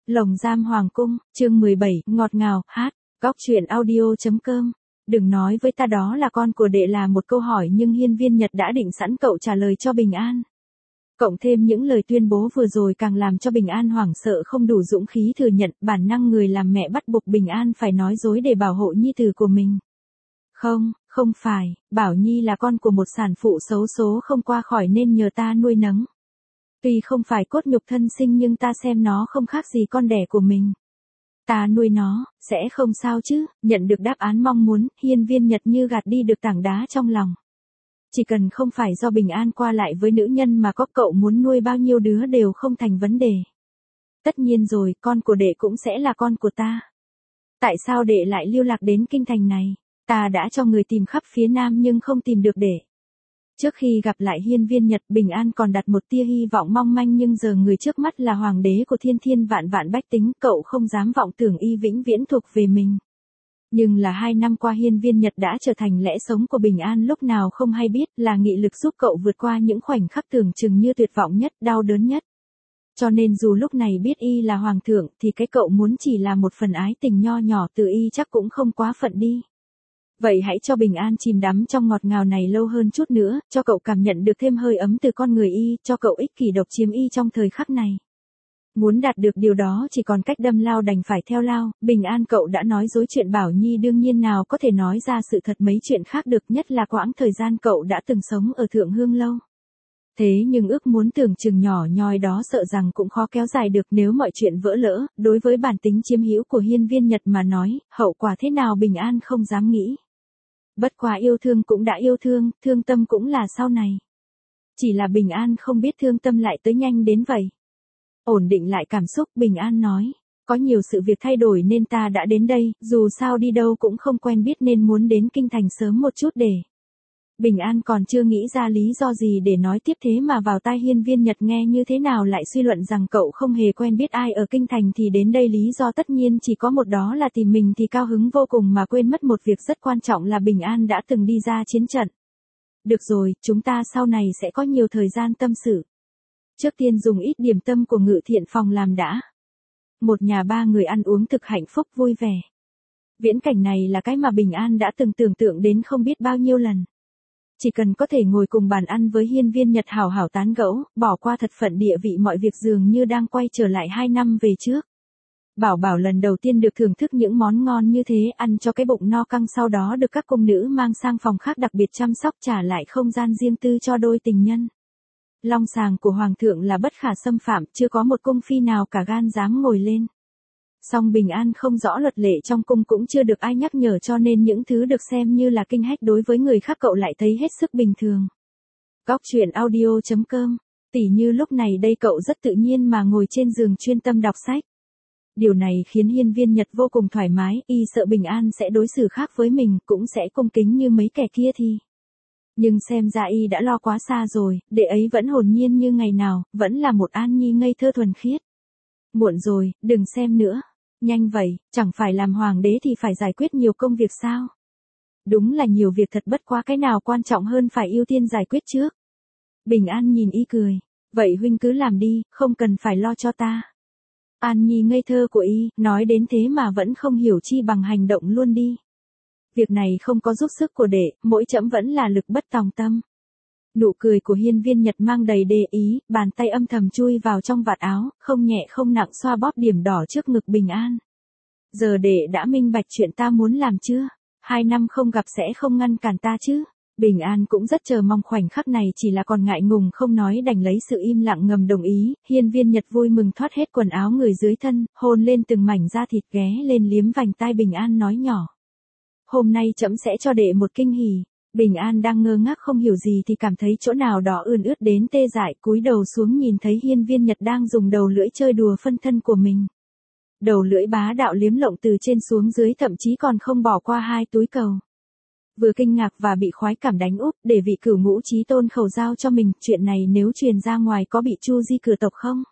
Lồng giam hoàng cung, chương 17, ngọt ngào, hát, góc truyện audio.com. Đừng nói với ta đó là con của đệ là một câu hỏi, nhưng Hiên Viên Nhật đã định sẵn cậu trả lời cho Bình An. Cộng thêm những lời tuyên bố vừa rồi càng làm cho Bình An hoảng sợ không đủ dũng khí thừa nhận, bản năng người làm mẹ bắt buộc Bình An phải nói dối để bảo hộ nhi tử của mình. Không phải, Bảo Nhi là con của một sản phụ xấu số không qua khỏi nên nhờ ta nuôi nấng. Tuy không phải cốt nhục thân sinh nhưng ta xem nó không khác gì con đẻ của mình. Ta nuôi nó, sẽ không sao chứ. Nhận được đáp án mong muốn, Hiên Viên Nhật như gạt đi được tảng đá trong lòng. Chỉ cần không phải do Bình An qua lại với nữ nhân mà có, cậu muốn nuôi bao nhiêu đứa đều không thành vấn đề. Tất nhiên rồi, con của đệ cũng sẽ là con của ta. Tại sao đệ lại lưu lạc đến kinh thành này? Ta đã cho người tìm khắp phía Nam nhưng không tìm được đệ. Trước khi gặp lại Hiên Viên Nhật, Bình An còn đặt một tia hy vọng mong manh, nhưng giờ người trước mắt là hoàng đế của thiên thiên vạn vạn bách tính, cậu không dám vọng tưởng y vĩnh viễn thuộc về mình. Nhưng là 2 năm qua Hiên Viên Nhật đã trở thành lẽ sống của Bình An lúc nào không hay biết, là nghị lực giúp cậu vượt qua những khoảnh khắc tưởng chừng như tuyệt vọng nhất, đau đớn nhất. Cho nên dù lúc này biết y là hoàng thượng thì cái cậu muốn chỉ là một phần ái tình nho nhỏ từ y chắc cũng không quá phận đi. Vậy hãy cho Bình An chìm đắm trong ngọt ngào này lâu hơn chút nữa, cho cậu cảm nhận được thêm hơi ấm từ con người y, cho cậu ích kỷ độc chiếm y trong thời khắc này. Muốn đạt được điều đó chỉ còn cách đâm lao đành phải theo lao. Bình An cậu đã nói dối chuyện Bảo Nhi, đương nhiên nào có thể nói ra sự thật mấy chuyện khác được, nhất là quãng thời gian cậu đã từng sống ở Thượng Hương Lâu. Thế nhưng ước muốn tưởng chừng nhỏ nhoi đó sợ rằng cũng khó kéo dài được nếu mọi chuyện vỡ lỡ. Đối với bản tính chiếm hữu của Hiên Viên Nhật mà nói, hậu quả thế nào Bình An không dám nghĩ. Bất quá yêu thương cũng đã yêu thương, thương tâm cũng là sau này. Chỉ là Bình An không biết thương tâm lại tới nhanh đến vậy. Ổn định lại cảm xúc, Bình An nói, có nhiều sự việc thay đổi nên ta đã đến đây, dù sao đi đâu cũng không quen biết nên muốn đến kinh thành sớm một chút để. Bình An còn chưa nghĩ ra lý do gì để nói tiếp, thế mà vào tai Hiên Viên Nhật nghe như thế nào lại suy luận rằng cậu không hề quen biết ai ở kinh thành, thì đến đây lý do tất nhiên chỉ có một, đó là tìm mình, thì cao hứng vô cùng mà quên mất một việc rất quan trọng là Bình An đã từng đi ra chiến trận. Được rồi, chúng ta sau này sẽ có nhiều thời gian tâm sự. Trước tiên dùng ít điểm tâm của Ngự Thiện phòng làm đã. Một nhà 3 người ăn uống thực hạnh phúc vui vẻ. Viễn cảnh này là cái mà Bình An đã từng tưởng tượng đến không biết bao nhiêu lần. Chỉ cần có thể ngồi cùng bàn ăn với Hiên Viên Nhật hào hào tán gẫu, bỏ qua thật phận địa vị, mọi việc dường như đang quay trở lại 2 năm về trước. Bảo lần đầu tiên được thưởng thức những món ngon như thế, ăn cho cái bụng no căng, sau đó được các cung nữ mang sang phòng khác đặc biệt chăm sóc, trả lại không gian riêng tư cho đôi tình nhân. Long sàng của hoàng thượng là bất khả xâm phạm, chưa có một cung phi nào cả gan dám ngồi lên. Song Bình An không rõ luật lệ trong cung, cũng chưa được ai nhắc nhở, cho nên những thứ được xem như là kinh hách đối với người khác cậu lại thấy hết sức bình thường. Góc truyện audio.com. Tỉ như lúc này đây cậu rất tự nhiên mà ngồi trên giường chuyên tâm đọc sách. Điều này khiến Hiên Viên Nhật vô cùng thoải mái, y sợ Bình An sẽ đối xử khác với mình, cũng sẽ cung kính như mấy kẻ kia thì. Nhưng xem ra y đã lo quá xa rồi, đệ ấy vẫn hồn nhiên như ngày nào, vẫn là một An Nhi ngây thơ thuần khiết. Muộn rồi, đừng xem nữa. Nhanh vậy, chẳng phải làm hoàng đế thì phải giải quyết nhiều công việc sao? Đúng là nhiều việc thật, bất quá cái nào quan trọng hơn phải ưu tiên giải quyết trước. Bình An nhìn y cười. Vậy huynh cứ làm đi, không cần phải lo cho ta. An Nhi ngây thơ của y, nói đến thế mà vẫn không hiểu chi bằng hành động luôn đi. Việc này không có giúp sức của đệ, mỗi trẫm vẫn là lực bất tòng tâm. Nụ cười của Hiên Viên Nhật mang đầy đê ý, bàn tay âm thầm chui vào trong vạt áo, không nhẹ không nặng xoa bóp điểm đỏ trước ngực Bình An. Giờ đệ đã minh bạch chuyện ta muốn làm chưa? 2 năm không gặp sẽ không ngăn cản ta chứ? Bình An cũng rất chờ mong khoảnh khắc này, chỉ là còn ngại ngùng không nói đành lấy sự im lặng ngầm đồng ý. Hiên Viên Nhật vui mừng thoát hết quần áo người dưới thân, hôn lên từng mảnh da thịt, ghé lên liếm vành tai Bình An nói nhỏ. Hôm nay trẫm sẽ cho đệ một kinh hỉ. Bình An đang ngơ ngác không hiểu gì thì cảm thấy chỗ nào đó ươn ướt đến tê dại, cúi đầu xuống nhìn thấy Hiên Viên Nhật đang dùng đầu lưỡi chơi đùa phân thân của mình. Đầu lưỡi bá đạo liếm lộng từ trên xuống dưới, thậm chí còn không bỏ qua 2 túi cầu. Vừa kinh ngạc và bị khoái cảm đánh úp, để vị cửu ngũ chí tôn khẩu giao cho mình, chuyện này nếu truyền ra ngoài có bị chu di cửa tộc không?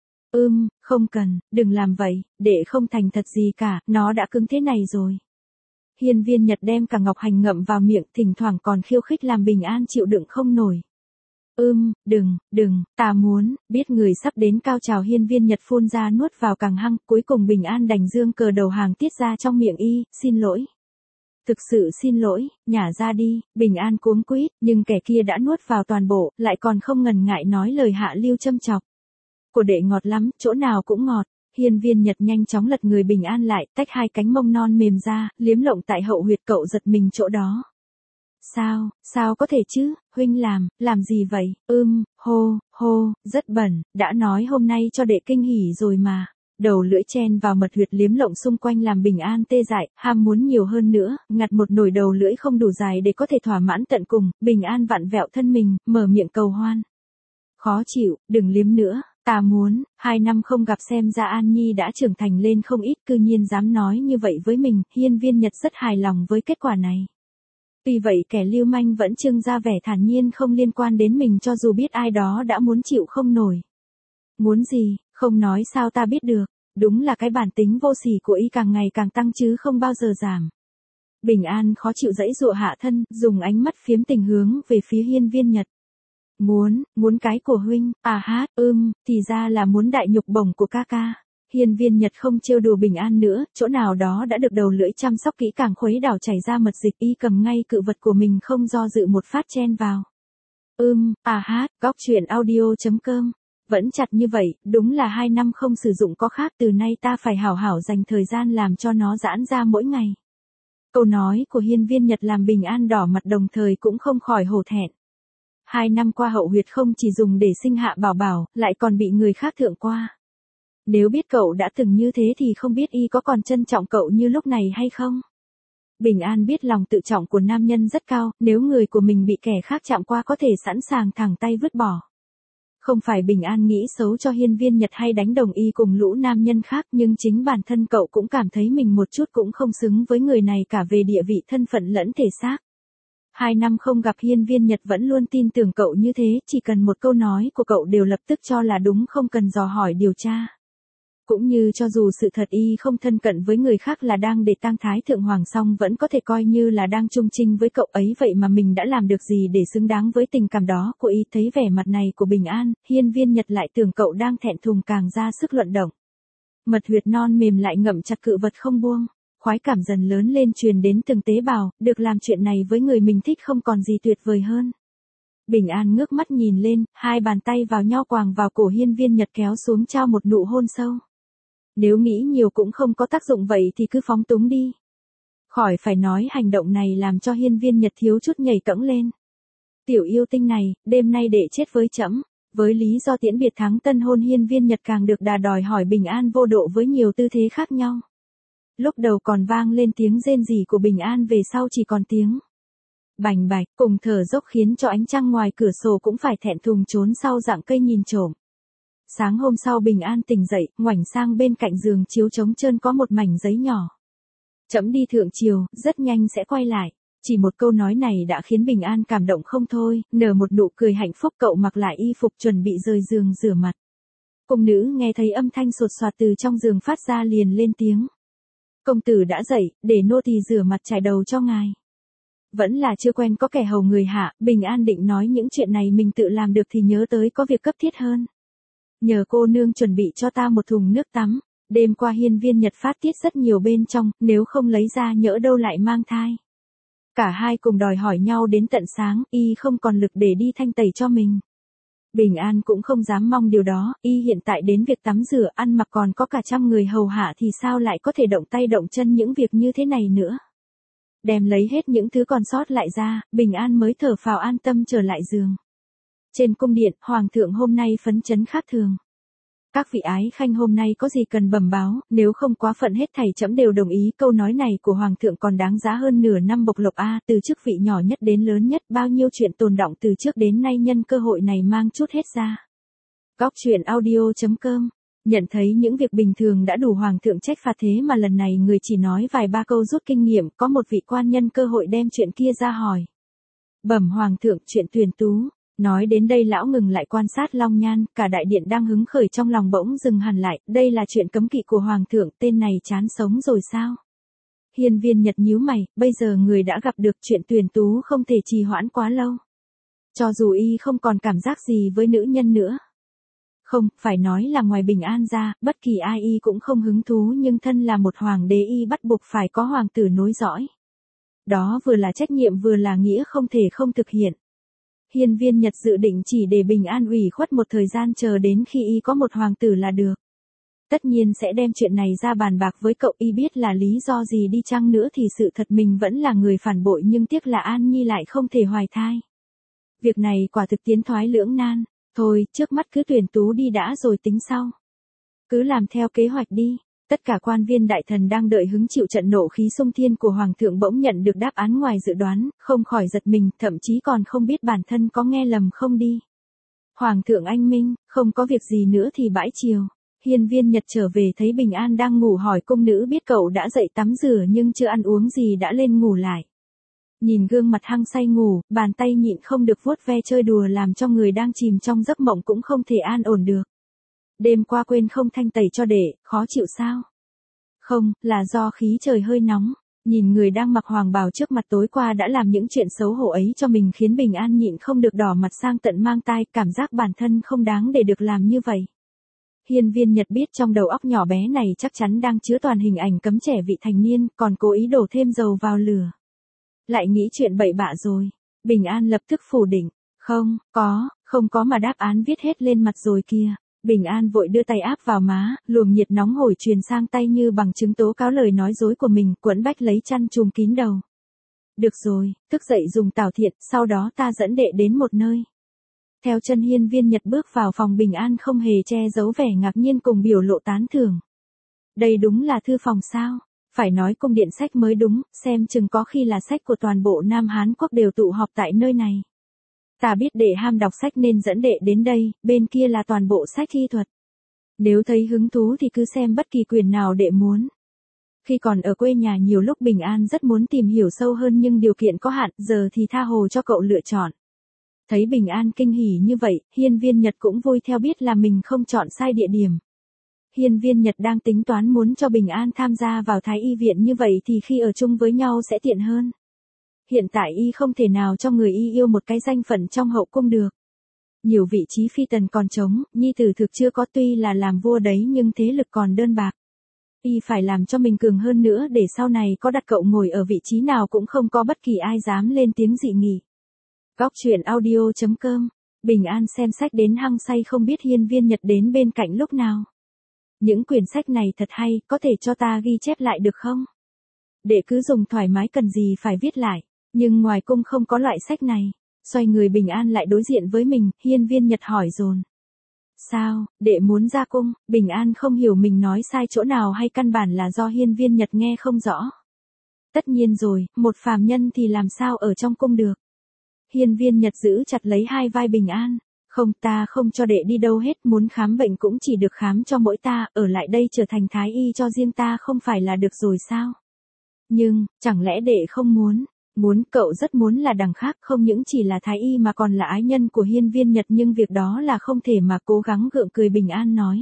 Không cần, đừng làm vậy, đệ không thành thật gì cả, nó đã cứng thế này rồi. Hiên Viên Nhật đem cả ngọc hành ngậm vào miệng, thỉnh thoảng còn khiêu khích làm Bình An chịu đựng không nổi. Đừng, ta muốn, biết người sắp đến cao trào hiên viên Nhật phun ra nuốt vào càng hăng, cuối cùng Bình An đành dương cờ đầu hàng tiết ra trong miệng y, xin lỗi. Thực sự xin lỗi, nhả ra đi, Bình An cuống quýt, nhưng kẻ kia đã nuốt vào toàn bộ, lại còn không ngần ngại nói lời hạ lưu châm chọc. Của đệ ngọt lắm, chỗ nào cũng ngọt. Hiên viên Nhật nhanh chóng lật người Bình An lại, tách hai cánh mông non mềm ra, liếm lộng tại hậu huyệt cậu giật mình chỗ đó. Sao có thể chứ, huynh làm gì vậy, hô, rất bẩn, đã nói hôm nay cho đệ kinh hỉ rồi mà. Đầu lưỡi chen vào mật huyệt liếm lộng xung quanh làm Bình An tê dại, ham muốn nhiều hơn nữa, ngặt một nồi đầu lưỡi không đủ dài để có thể thỏa mãn tận cùng, Bình An vặn vẹo thân mình, mở miệng cầu hoan. Khó chịu, đừng liếm nữa, ta muốn, 2 năm không gặp xem ra An Nhi đã trưởng thành lên không ít, cư nhiên dám nói như vậy với mình, hiên viên Nhật rất hài lòng với kết quả này. Tuy vậy kẻ lưu manh vẫn trưng ra vẻ thản nhiên không liên quan đến mình cho dù biết ai đó đã muốn chịu không nổi. Muốn gì, không nói sao ta biết được, đúng là cái bản tính vô sỉ của y càng ngày càng tăng chứ không bao giờ giảm. Bình An khó chịu dãy dụa hạ thân, dùng ánh mắt phiếm tình hướng về phía hiên viên Nhật. Muốn cái của huynh, thì ra là muốn đại nhục bổng của ca ca. Hiên viên Nhật không trêu đùa Bình An nữa, chỗ nào đó đã được đầu lưỡi chăm sóc kỹ càng khuấy đảo chảy ra mật dịch, y cầm ngay cự vật của mình không do dự một phát chen vào. Góc truyện audio.com. Vẫn chặt như vậy, đúng là 2 năm không sử dụng có khác, từ nay ta phải hảo hảo dành thời gian làm cho nó giãn ra mỗi ngày. Câu nói của hiên viên Nhật làm Bình An đỏ mặt đồng thời cũng không khỏi hổ thẹn. 2 năm qua hậu huyệt không chỉ dùng để sinh hạ bảo bảo, lại còn bị người khác thượng qua. Nếu biết cậu đã từng như thế thì không biết y có còn trân trọng cậu như lúc này hay không? Bình An biết lòng tự trọng của nam nhân rất cao, nếu người của mình bị kẻ khác chạm qua có thể sẵn sàng thẳng tay vứt bỏ. Không phải Bình An nghĩ xấu cho hiên viên Nhật hay đánh đồng y cùng lũ nam nhân khác, nhưng chính bản thân cậu cũng cảm thấy mình một chút cũng không xứng với người này cả về địa vị thân phận lẫn thể xác. 2 năm không gặp hiên viên Nhật vẫn luôn tin tưởng cậu như thế, chỉ cần một câu nói của cậu đều lập tức cho là đúng không cần dò hỏi điều tra. Cũng như cho dù sự thật y không thân cận với người khác là đang để tang thái thượng hoàng song vẫn có thể coi như là đang chung chinh với cậu ấy, vậy mà mình đã làm được gì để xứng đáng với tình cảm đó của y. Thấy vẻ mặt này của Bình An, hiên viên Nhật lại tưởng cậu đang thẹn thùng càng ra sức luận động. Mật huyệt non mềm lại ngậm chặt cự vật không buông, khoái cảm dần lớn lên truyền đến từng tế bào, được làm chuyện này với người mình thích không còn gì tuyệt vời hơn. Bình An ngước mắt nhìn lên, 2 bàn tay vào nhau quàng vào cổ hiên viên Nhật kéo xuống trao một nụ hôn sâu. Nếu nghĩ nhiều cũng không có tác dụng vậy thì cứ phóng túng đi. Khỏi phải nói hành động này làm cho hiên viên Nhật thiếu chút nhảy cẫng lên. Tiểu yêu tinh này, đêm nay để chết với trẫm. Với lý do tiễn biệt thắng tân hôn hiên viên Nhật càng được đà đòi hỏi Bình An vô độ với nhiều tư thế khác nhau. Lúc đầu còn vang lên tiếng rên rỉ của Bình An, về sau chỉ còn tiếng bành bạch cùng thở dốc khiến cho ánh trăng ngoài cửa sổ cũng phải thẹn thùng trốn sau rặng cây nhìn trộm. Sáng hôm sau Bình An tỉnh dậy, ngoảnh sang bên cạnh giường chiếu trống trơn có một mảnh giấy nhỏ. Trẫm đi thượng triều, rất nhanh sẽ quay lại. Chỉ một câu nói này đã khiến Bình An cảm động không thôi, nở một nụ cười hạnh phúc. Cậu mặc lại y phục chuẩn bị rời giường rửa mặt. Cung nữ nghe thấy âm thanh sột soạt từ trong giường phát ra liền lên tiếng. Công tử đã dậy, để nô tỳ rửa mặt chải đầu cho ngài. Vẫn là chưa quen có kẻ hầu người hạ, Bình An định nói những chuyện này mình tự làm được thì nhớ tới có việc cấp thiết hơn. Nhờ cô nương chuẩn bị cho ta một thùng nước tắm. Đêm qua hiên viên Nhật phát tiết rất nhiều bên trong, nếu không lấy ra nhỡ đâu lại mang thai. Cả hai cùng đòi hỏi nhau đến tận sáng, y không còn lực để đi thanh tẩy cho mình. Bình An cũng không dám mong điều đó, y hiện tại đến việc tắm rửa ăn mặc còn có cả trăm người hầu hạ thì sao lại có thể động tay động chân những việc như thế này nữa. Đem lấy hết những thứ còn sót lại ra, Bình An mới thở phào an tâm trở lại giường. Trên cung điện, Hoàng thượng hôm nay phấn chấn khác thường. Các vị ái khanh hôm nay có gì cần bẩm báo, nếu không quá phận hết thảy trẫm đều đồng ý. Câu nói này của Hoàng thượng còn đáng giá hơn nửa năm bộc lộc a, từ chức vị nhỏ nhất đến lớn nhất, bao nhiêu chuyện tồn đọng từ trước đến nay nhân cơ hội này mang chút hết ra. Góc truyện audio.com. Nhận thấy những việc bình thường đã đủ Hoàng thượng trách phạt, thế mà lần này người chỉ nói vài ba câu rút kinh nghiệm, có một vị quan nhân cơ hội đem chuyện kia ra hỏi. Bẩm Hoàng thượng, chuyện tuyển tú. Nói đến đây lão ngừng lại quan sát Long Nhan, cả đại điện đang hứng khởi trong lòng bỗng dừng hẳn lại, đây là chuyện cấm kỵ của Hoàng thượng, tên này chán sống rồi sao? Hiên viên Nhật nhíu mày, bây giờ người đã gặp được, chuyện tuyển tú không thể trì hoãn quá lâu. Cho dù y không còn cảm giác gì với nữ nhân nữa. Không, phải nói là ngoài Bình An ra, bất kỳ ai y cũng không hứng thú, nhưng thân là một hoàng đế y bắt buộc phải có hoàng tử nối dõi. Đó vừa là trách nhiệm vừa là nghĩa không thể không thực hiện. Hiên Viên Nhật dự định chỉ để Bình An ủy khuất một thời gian chờ đến khi y có một hoàng tử là được. Tất nhiên sẽ đem chuyện này ra bàn bạc với cậu, y biết là lý do gì đi chăng nữa thì sự thật mình vẫn là người phản bội, nhưng tiếc là An Nhi lại không thể hoài thai. Việc này quả thực tiến thoái lưỡng nan. Thôi, trước mắt cứ tuyển tú đi đã rồi tính sau. Cứ làm theo kế hoạch đi. Tất cả quan viên đại thần đang đợi hứng chịu trận nộ khí xung thiên của hoàng thượng bỗng nhận được đáp án ngoài dự đoán, không khỏi giật mình, thậm chí còn không biết bản thân có nghe lầm không đi. Hoàng thượng anh minh, không có việc gì nữa thì bãi chiều. Hiên Viên Nhật trở về thấy Bình An đang ngủ, hỏi cung nữ biết cậu đã dậy tắm rửa nhưng chưa ăn uống gì đã lên ngủ lại. Nhìn gương mặt hăng say ngủ, bàn tay nhịn không được vuốt ve chơi đùa làm cho người đang chìm trong giấc mộng cũng không thể an ổn được. Đêm qua quên không thanh tẩy cho đệ, khó chịu sao? Không, là do khí trời hơi nóng. Nhìn người đang mặc hoàng bào trước mặt tối qua đã làm những chuyện xấu hổ ấy cho mình khiến Bình An nhịn không được đỏ mặt sang tận mang tai, cảm giác bản thân không đáng để được làm như vậy. Hiên Viên Nhật biết trong đầu óc nhỏ bé này chắc chắn đang chứa toàn hình ảnh cấm trẻ vị thành niên, còn cố ý đổ thêm dầu vào lửa. Lại nghĩ chuyện bậy bạ rồi. Bình An lập tức phủ định. Không có mà đáp án viết hết lên mặt rồi kìa. Bình An vội đưa tay áp vào má, luồng nhiệt nóng hổi truyền sang tay như bằng chứng tố cáo lời nói dối của mình, quẫn bách lấy chăn trùm kín đầu. Được rồi, thức dậy dùng tảo thiện, sau đó ta dẫn đệ đến một nơi. Theo chân Hiên Viên Nhật bước vào phòng, Bình An không hề che giấu vẻ ngạc nhiên cùng biểu lộ tán thưởng. Đây đúng là thư phòng sao? Phải nói cung điện sách mới đúng, xem chừng có khi là sách của toàn bộ Nam Hán Quốc đều tụ họp tại nơi này. Ta biết đệ ham đọc sách nên dẫn đệ đến đây, bên kia là toàn bộ sách y thuật. Nếu thấy hứng thú thì cứ xem bất kỳ quyển nào đệ muốn. Khi còn ở quê nhà nhiều lúc Bình An rất muốn tìm hiểu sâu hơn nhưng điều kiện có hạn, giờ thì tha hồ cho cậu lựa chọn. Thấy Bình An kinh hỉ như vậy, Hiên Viên Nhật cũng vui theo, biết là mình không chọn sai địa điểm. Hiên Viên Nhật đang tính toán muốn cho Bình An tham gia vào Thái Y viện, như vậy thì khi ở chung với nhau sẽ tiện hơn. Hiện tại y không thể nào cho người y yêu một cái danh phận trong hậu cung được. Nhiều vị trí phi tần còn trống, nhi tử thực chưa có, tuy là làm vua đấy nhưng thế lực còn đơn bạc. Y phải làm cho mình cường hơn nữa để sau này có đặt cậu ngồi ở vị trí nào cũng không có bất kỳ ai dám lên tiếng dị nghị. Góc truyện audio.com. Bình An xem sách đến hăng say, không biết Hiên Viên Nhật đến bên cạnh lúc nào. Những quyển sách này thật hay, có thể cho ta ghi chép lại được không? Để cứ dùng thoải mái, cần gì phải viết lại. Nhưng ngoài cung không có loại sách này. Xoay người Bình An lại đối diện với mình, Hiên Viên Nhật hỏi dồn. Sao, đệ muốn ra cung? Bình An không hiểu mình nói sai chỗ nào hay căn bản là do Hiên Viên Nhật nghe không rõ. Tất nhiên rồi, một phàm nhân thì làm sao ở trong cung được. Hiên Viên Nhật giữ chặt lấy hai vai Bình An. Không, ta không cho đệ đi đâu hết, muốn khám bệnh cũng chỉ được khám cho mỗi ta, ở lại đây trở thành thái y cho riêng ta không phải là được rồi sao? Nhưng, chẳng lẽ đệ không muốn? Muốn, cậu rất muốn là đằng khác, không những chỉ là thái y mà còn là ái nhân của Hiên Viên Nhật, nhưng việc đó là không thể mà. Cố gắng gượng cười Bình An nói.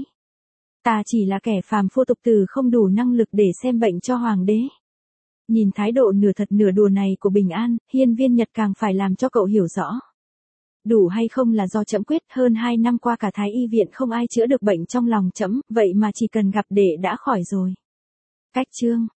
Ta chỉ là kẻ phàm phu tục tử, không đủ năng lực để xem bệnh cho hoàng đế. Nhìn thái độ nửa thật nửa đùa này của Bình An, Hiên Viên Nhật càng phải làm cho cậu hiểu rõ. Đủ hay không là do trẫm quyết, hơn 2 năm qua cả Thái Y viện không ai chữa được bệnh trong lòng trẫm, vậy mà chỉ cần gặp đệ đã khỏi rồi. Cách chương